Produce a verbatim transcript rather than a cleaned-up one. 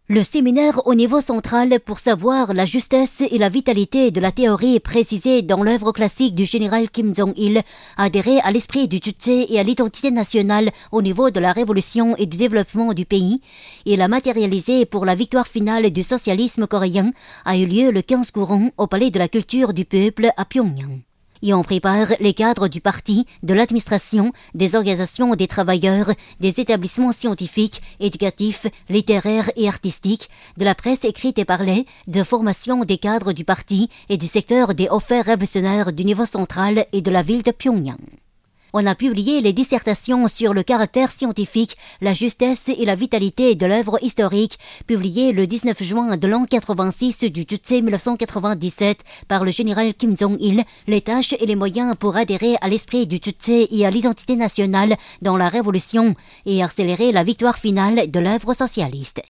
Le séminaire au niveau central pour savoir la justesse et la vitalité de la théorie précisée dans l'œuvre classique du général Kim Jong-il, adhéré à l'esprit du Juche et à l'identité nationale au niveau de la révolution et du développement du pays, et l'a matérialisé pour la victoire finale du socialisme coréen, a eu lieu le quinze courant au Palais de la Culture du Peuple à Pyongyang. Y en prépare les cadres du parti, de l'administration, des organisations des travailleurs, des établissements scientifiques, éducatifs, littéraires et artistiques, de la presse écrite et parlée, de formation des cadres du parti et du secteur des hauts faits révolutionnaires du niveau central et de la ville de Pyongyang. On a publié les dissertations sur le caractère scientifique, la justesse et la vitalité de l'œuvre historique, publiées le dix-neuf juin de l'an quatre-vingt-six du Juche mille neuf cent quatre-vingt-dix-sept par le général Kim Jong-il, les tâches et les moyens pour adhérer à l'esprit du Juche et à l'identité nationale dans la révolution et accélérer la victoire finale de l'œuvre socialiste.